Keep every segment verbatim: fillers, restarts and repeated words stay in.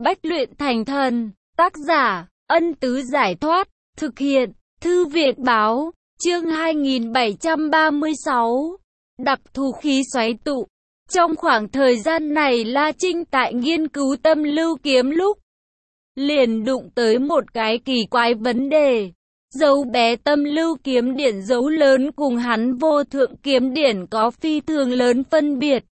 Bách luyện thành thần. Tác giả, Ân Tứ Giải Thoát. Thực hiện, Thư viện Báo. Chương hai nghìn bảy trăm ba mươi sáu. Đặc thù khí xoáy tụ. Trong khoảng thời gian này, La Trinh tại nghiên cứu tâm lưu kiếm lúc liền đụng tới một cái kỳ quái vấn đề. Dấu bé tâm lưu kiếm điển dấu lớn cùng hắn vô thượng kiếm điển có phi thường lớn phân biệt.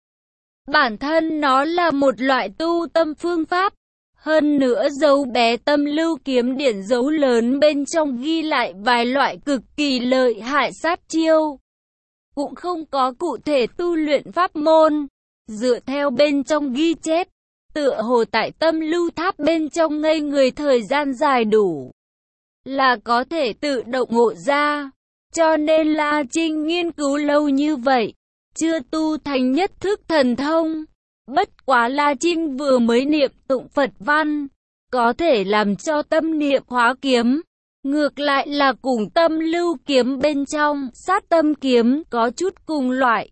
Bản thân nó là một loại tu tâm phương pháp. Hơn nữa dấu bé tâm lưu kiếm điển dấu lớn bên trong ghi lại vài loại cực kỳ lợi hại sát chiêu. Cũng không có cụ thể tu luyện pháp môn. Dựa theo bên trong ghi chép, tựa hồ tại tâm lưu tháp bên trong ngây người thời gian dài đủ là có thể tự động ngộ ra. Cho nên La Trinh nghiên cứu lâu như vậy, chưa tu thành nhất thức thần thông. Bất quá La Trinh vừa mới niệm tụng Phật văn, có thể làm cho tâm niệm hóa kiếm. Ngược lại là cùng tâm lưu kiếm bên trong, sát tâm kiếm có chút cùng loại.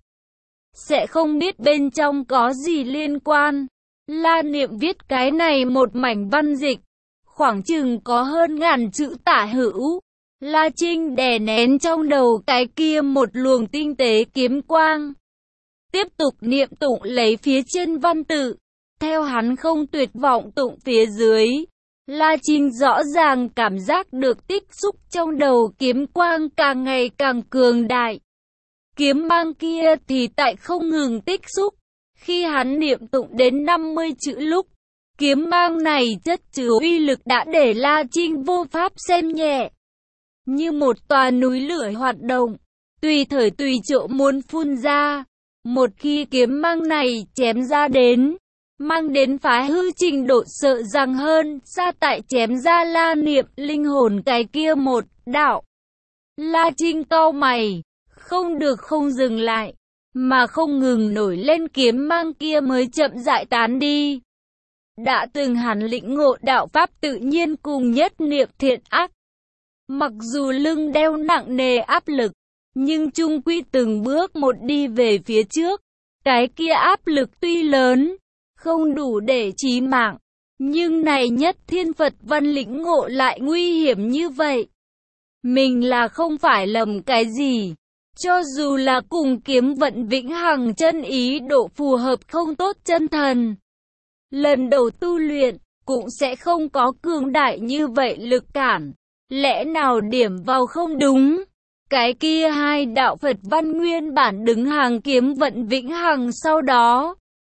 Sẽ không biết bên trong có gì liên quan. La Niệm viết cái này một mảnh văn dịch, khoảng chừng có hơn ngàn chữ tả hữu. La Trinh đè nén trong đầu cái kia một luồng tinh tế kiếm quang. Tiếp tục niệm tụng lấy phía trên văn tự. Theo hắn không tuyệt vọng tụng phía dưới, La Trinh rõ ràng cảm giác được tích xúc trong đầu kiếm quang càng ngày càng cường đại. Kiếm mang kia thì tại không ngừng tích xúc. Khi hắn niệm tụng đến năm mươi chữ lúc, kiếm mang này chất chứa uy lực đã để La Trinh vô pháp xem nhẹ. Như một tòa núi lửa hoạt động, tùy thời tùy chỗ muốn phun ra. Một khi kiếm mang này chém ra đến, mang đến phá hư trình độ sợ rằng hơn xa tại chém ra La Niệm linh hồn cái kia một đạo. La Trinh cau mày, không được không dừng lại, mà không ngừng nổi lên kiếm mang kia mới chậm rãi tán đi. Đã từng hắn lĩnh ngộ đạo pháp tự nhiên cùng nhất niệm thiện ác. Mặc dù lưng đeo nặng nề áp lực, nhưng chung quy từng bước một đi về phía trước. Cái kia áp lực tuy lớn, không đủ để chí mạng, nhưng này nhất thiên Phật văn lĩnh ngộ lại nguy hiểm như vậy. Mình là không phải lầm cái gì, cho dù là cùng kiếm vận vĩnh hằng chân ý độ phù hợp không tốt chân thần. Lần đầu tu luyện, cũng sẽ không có cường đại như vậy lực cản. Lẽ nào điểm vào không đúng? Cái kia hai đạo Phật văn nguyên bản đứng hàng kiếm vận vĩnh hằng sau đó.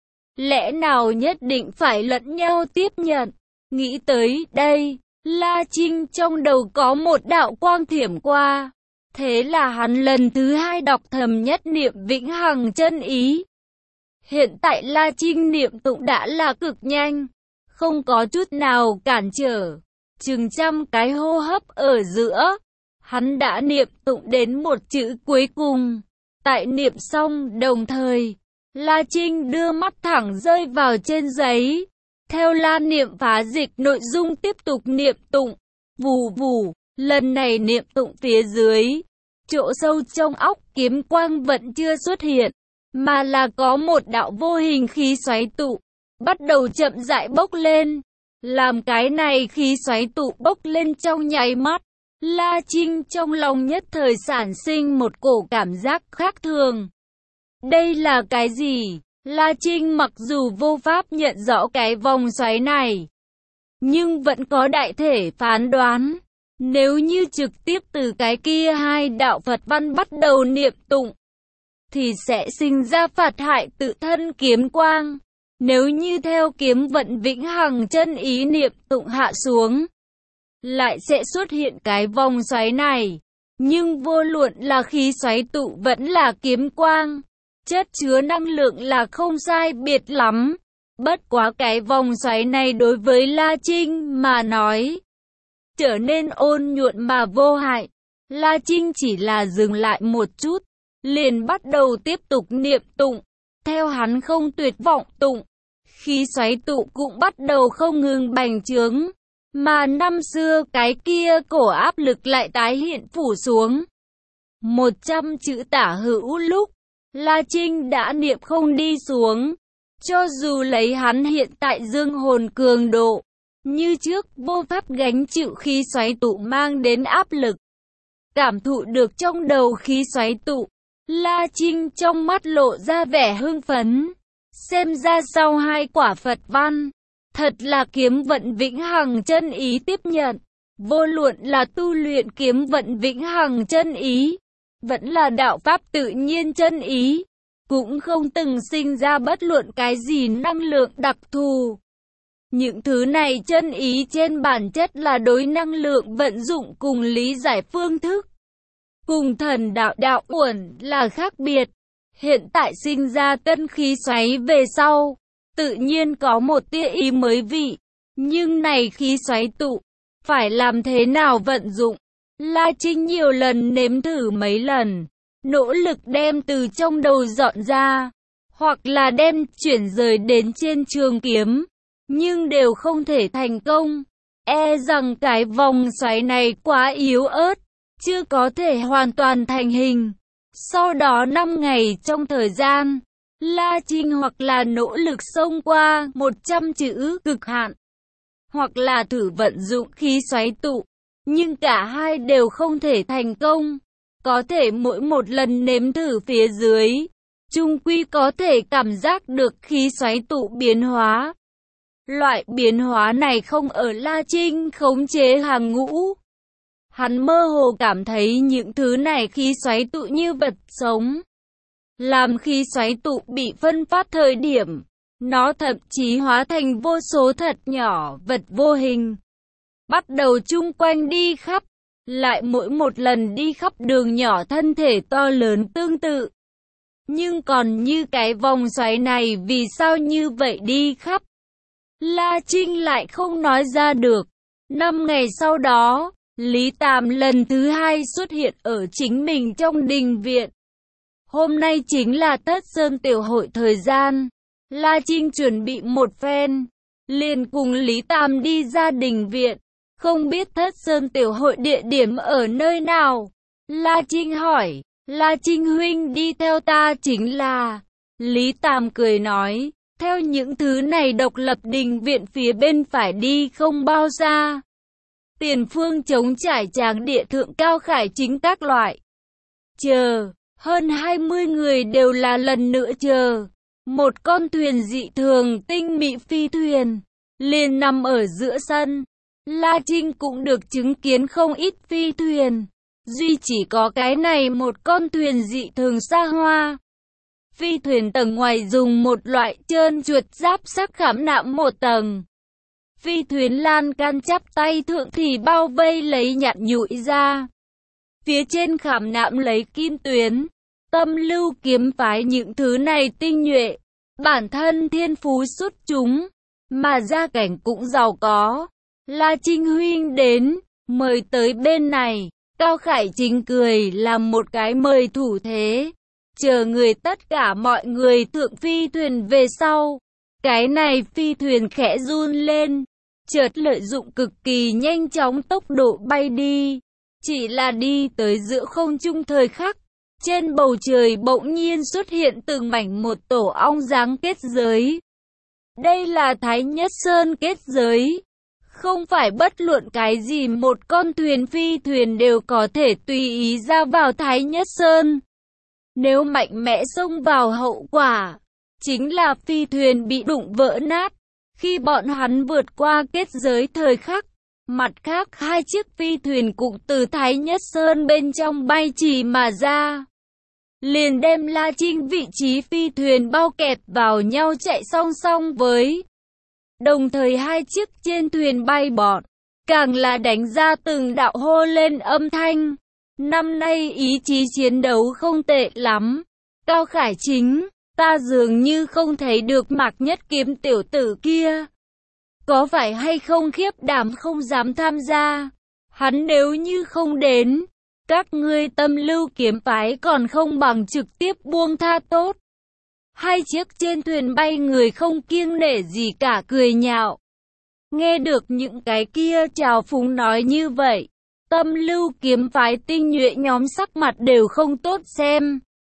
Lẽ nào nhất định phải lẫn nhau tiếp nhận? Nghĩ tới đây, La Trinh trong đầu có một đạo quang thiểm qua. Thế là hắn lần thứ hai đọc thầm nhất niệm vĩnh hằng chân ý. Hiện tại La Trinh niệm tụng đã là cực nhanh, không có chút nào cản trở. Chừng trăm cái hô hấp ở giữa, hắn đã niệm tụng đến một chữ cuối cùng. Tại niệm xong đồng thời, La Trinh đưa mắt thẳng rơi vào trên giấy. Theo La Niệm phá dịch nội dung tiếp tục niệm tụng. Vù vù, lần này niệm tụng phía dưới. Chỗ sâu trong óc kiếm quang vẫn chưa xuất hiện, mà là có một đạo vô hình khí xoáy tụ, bắt đầu chậm rãi bốc lên. Làm cái này khí xoáy tụ bốc lên trong nháy mắt, La Trinh trong lòng nhất thời sản sinh một cổ cảm giác khác thường. Đây là cái gì? La Trinh mặc dù vô pháp nhận rõ cái vòng xoáy này, nhưng vẫn có đại thể phán đoán. Nếu như trực tiếp từ cái kia hai đạo Phật văn bắt đầu niệm tụng, thì sẽ sinh ra phạt hại tự thân kiếm quang. Nếu như theo kiếm vận vĩnh hằng chân ý niệm tụng hạ xuống, lại sẽ xuất hiện cái vòng xoáy này. Nhưng vô luận là khí xoáy tụ vẫn là kiếm quang, chất chứa năng lượng là không sai biệt lắm. Bất quá cái vòng xoáy này đối với La Trinh mà nói, trở nên ôn nhuận mà vô hại. La Trinh chỉ là dừng lại một chút, liền bắt đầu tiếp tục niệm tụng. Theo hắn không tuyệt vọng tụng, khí xoáy tụ cũng bắt đầu không ngừng bành trướng. Mà năm xưa cái kia cổ áp lực lại tái hiện phủ xuống. Một trăm chữ tả hữu lúc, La Trinh đã niệm không đi xuống. Cho dù lấy hắn hiện tại dương hồn cường độ, như trước vô pháp gánh chịu khí xoáy tụ mang đến áp lực. Cảm thụ được trong đầu khí xoáy tụ, La Trinh trong mắt lộ ra vẻ hưng phấn. Xem ra sau hai quả Phật văn, thật là kiếm vận vĩnh hằng chân ý tiếp nhận. Vô luận là tu luyện kiếm vận vĩnh hằng chân ý, vẫn là đạo pháp tự nhiên chân ý, cũng không từng sinh ra bất luận cái gì năng lượng đặc thù. Những thứ này chân ý trên bản chất là đối năng lượng vận dụng cùng lý giải phương thức. Cùng thần đạo đạo uẩn là khác biệt. Hiện tại sinh ra tân khí xoáy về sau, tự nhiên có một tia ý mới vị. Nhưng này khí xoáy tụ, phải làm thế nào vận dụng? La Trinh nhiều lần nếm thử mấy lần, nỗ lực đem từ trong đầu dọn ra, hoặc là đem chuyển rời đến trên trường kiếm, nhưng đều không thể thành công. E rằng cái vòng xoáy này quá yếu ớt, chưa có thể hoàn toàn thành hình. Sau đó năm ngày trong thời gian, La Trinh hoặc là nỗ lực xông qua một trăm chữ cực hạn, hoặc là thử vận dụng khí xoáy tụ, nhưng cả hai đều không thể thành công. Có thể mỗi một lần nếm thử phía dưới, chung quy có thể cảm giác được khí xoáy tụ biến hóa. Loại biến hóa này không ở La Trinh khống chế hàng ngũ. Hắn mơ hồ cảm thấy những thứ này khí xoáy tụ như vật sống. Làm khí xoáy tụ bị phân phát thời điểm, nó thậm chí hóa thành vô số thật nhỏ vật vô hình. Bắt đầu chung quanh đi khắp, lại mỗi một lần đi khắp đường nhỏ thân thể to lớn tương tự. Nhưng còn như cái vòng xoáy này vì sao như vậy đi khắp? La Trinh lại không nói ra được. Năm ngày sau đó, Lý Tàm lần thứ hai xuất hiện ở chính mình trong đình viện. Hôm nay chính là Thất Sơn tiểu hội thời gian. La Trinh chuẩn bị một phen, liền cùng Lý Tàm đi ra đình viện. Không biết Thất Sơn tiểu hội địa điểm ở nơi nào? La Trinh hỏi. La Trinh huynh đi theo ta chính là... Lý Tàm cười nói, theo những thứ này độc lập đình viện phía bên phải đi không bao xa. Tiền phương trống trải tràng địa thượng cao khải chính các loại. Chờ, hơn hai mươi người đều là lần nữa chờ. Một con thuyền dị thường tinh mỹ phi thuyền, liền nằm ở giữa sân. La Trinh cũng được chứng kiến không ít phi thuyền. Duy chỉ có cái này một con thuyền dị thường xa hoa. Phi thuyền tầng ngoài dùng một loại trơn chuột giáp sắc khảm nạm một tầng. Phi thuyền lan can chắp tay thượng thì bao vây lấy nhạn nhụi ra. Phía trên khảm nạm lấy kim tuyến, tâm lưu kiếm phái những thứ này tinh nhuệ. Bản thân thiên phú xuất chúng, mà gia cảnh cũng giàu có. La Trinh huynh đến, mời tới bên này. Cao Khải Chính cười làm một cái mời thủ thế. Chờ người tất cả mọi người thượng phi thuyền về sau. Cái này phi thuyền khẽ run lên, chợt lợi dụng cực kỳ nhanh chóng tốc độ bay đi. Chỉ là đi tới giữa không trung thời khắc, trên bầu trời bỗng nhiên xuất hiện từng mảnh một tổ ong dáng kết giới. Đây là Thái Nhất Sơn kết giới. Không phải bất luận cái gì một con thuyền phi thuyền đều có thể tùy ý ra vào Thái Nhất Sơn. Nếu mạnh mẽ xông vào hậu quả, chính là phi thuyền bị đụng vỡ nát. Khi bọn hắn vượt qua kết giới thời khắc, mặt khác hai chiếc phi thuyền cũng từ Thái Nhất Sơn bên trong bay chỉ mà ra. Liền đem La Trinh vị trí phi thuyền bao kẹp vào nhau chạy song song với. Đồng thời hai chiếc trên thuyền bay bọt, càng là đánh ra từng đạo hô lên âm thanh. Năm nay ý chí chiến đấu không tệ lắm. Cao Khải Chính, ta dường như không thấy được Mạc Nhất Kiếm tiểu tử kia. Có phải hay không khiếp đảm không dám tham gia? Hắn nếu như không đến, các ngươi tâm lưu kiếm phái còn không bằng trực tiếp buông tha tốt. Hai chiếc trên thuyền bay người không kiêng nể gì cả cười nhạo. Nghe được những cái kia trào phúng nói như vậy, tâm lưu kiếm phái tinh nhuệ nhóm sắc mặt đều không tốt xem.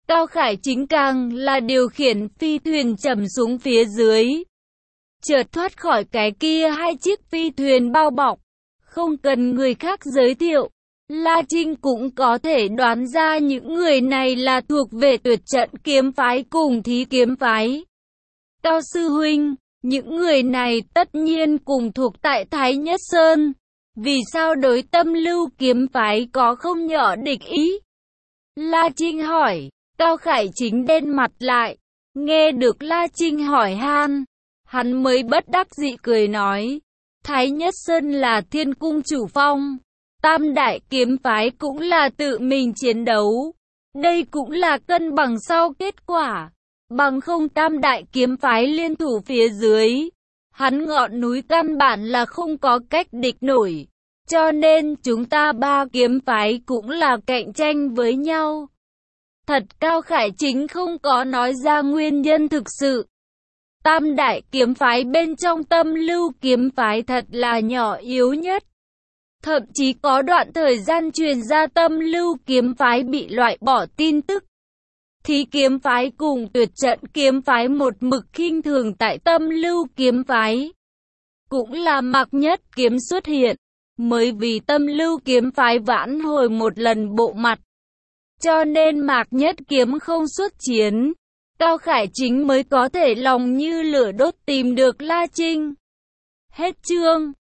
Cao Khải Chính càng là điều khiển phi thuyền chậm xuống phía dưới. Chợt thoát khỏi cái kia hai chiếc phi thuyền bao bọc. Không cần người khác giới thiệu, La Trinh cũng có thể đoán ra những người này là thuộc về Tuyệt Trận Kiếm Phái cùng Thí Kiếm Phái. Cao sư huynh, những người này tất nhiên cùng thuộc tại Thái Nhất Sơn. Vì sao đối Tâm Lưu Kiếm Phái có không nhỏ địch ý? La Trinh hỏi. Cao Khải Chính đen mặt lại. Nghe được La Trinh hỏi han, hắn mới bất đắc dĩ cười nói. Thái Nhất Sơn là Thiên Cung chủ phong. Tam Đại Kiếm Phái cũng là tự mình chiến đấu. Đây cũng là cân bằng sau kết quả. Bằng không Tam Đại Kiếm Phái liên thủ phía dưới, hắn ngọn núi căn bản là không có cách địch nổi. Cho nên chúng ta ba kiếm phái cũng là cạnh tranh với nhau. Thật Cao Khải Chính không có nói ra nguyên nhân thực sự. Tam Đại Kiếm Phái bên trong Tâm Lưu Kiếm Phái thật là nhỏ yếu nhất. Thậm chí có đoạn thời gian truyền ra Tâm Lưu Kiếm Phái bị loại bỏ tin tức. Thí Kiếm Phái cùng Tuyệt Trận Kiếm Phái một mực khinh thường tại Tâm Lưu Kiếm Phái. Cũng là Mạc Nhất Kiếm xuất hiện, mới vì Tâm Lưu Kiếm Phái vãn hồi một lần bộ mặt. Cho nên Mạc Nhất Kiếm không xuất chiến, Cao Khải Chính mới có thể lòng như lửa đốt tìm được La Trinh. Hết chương.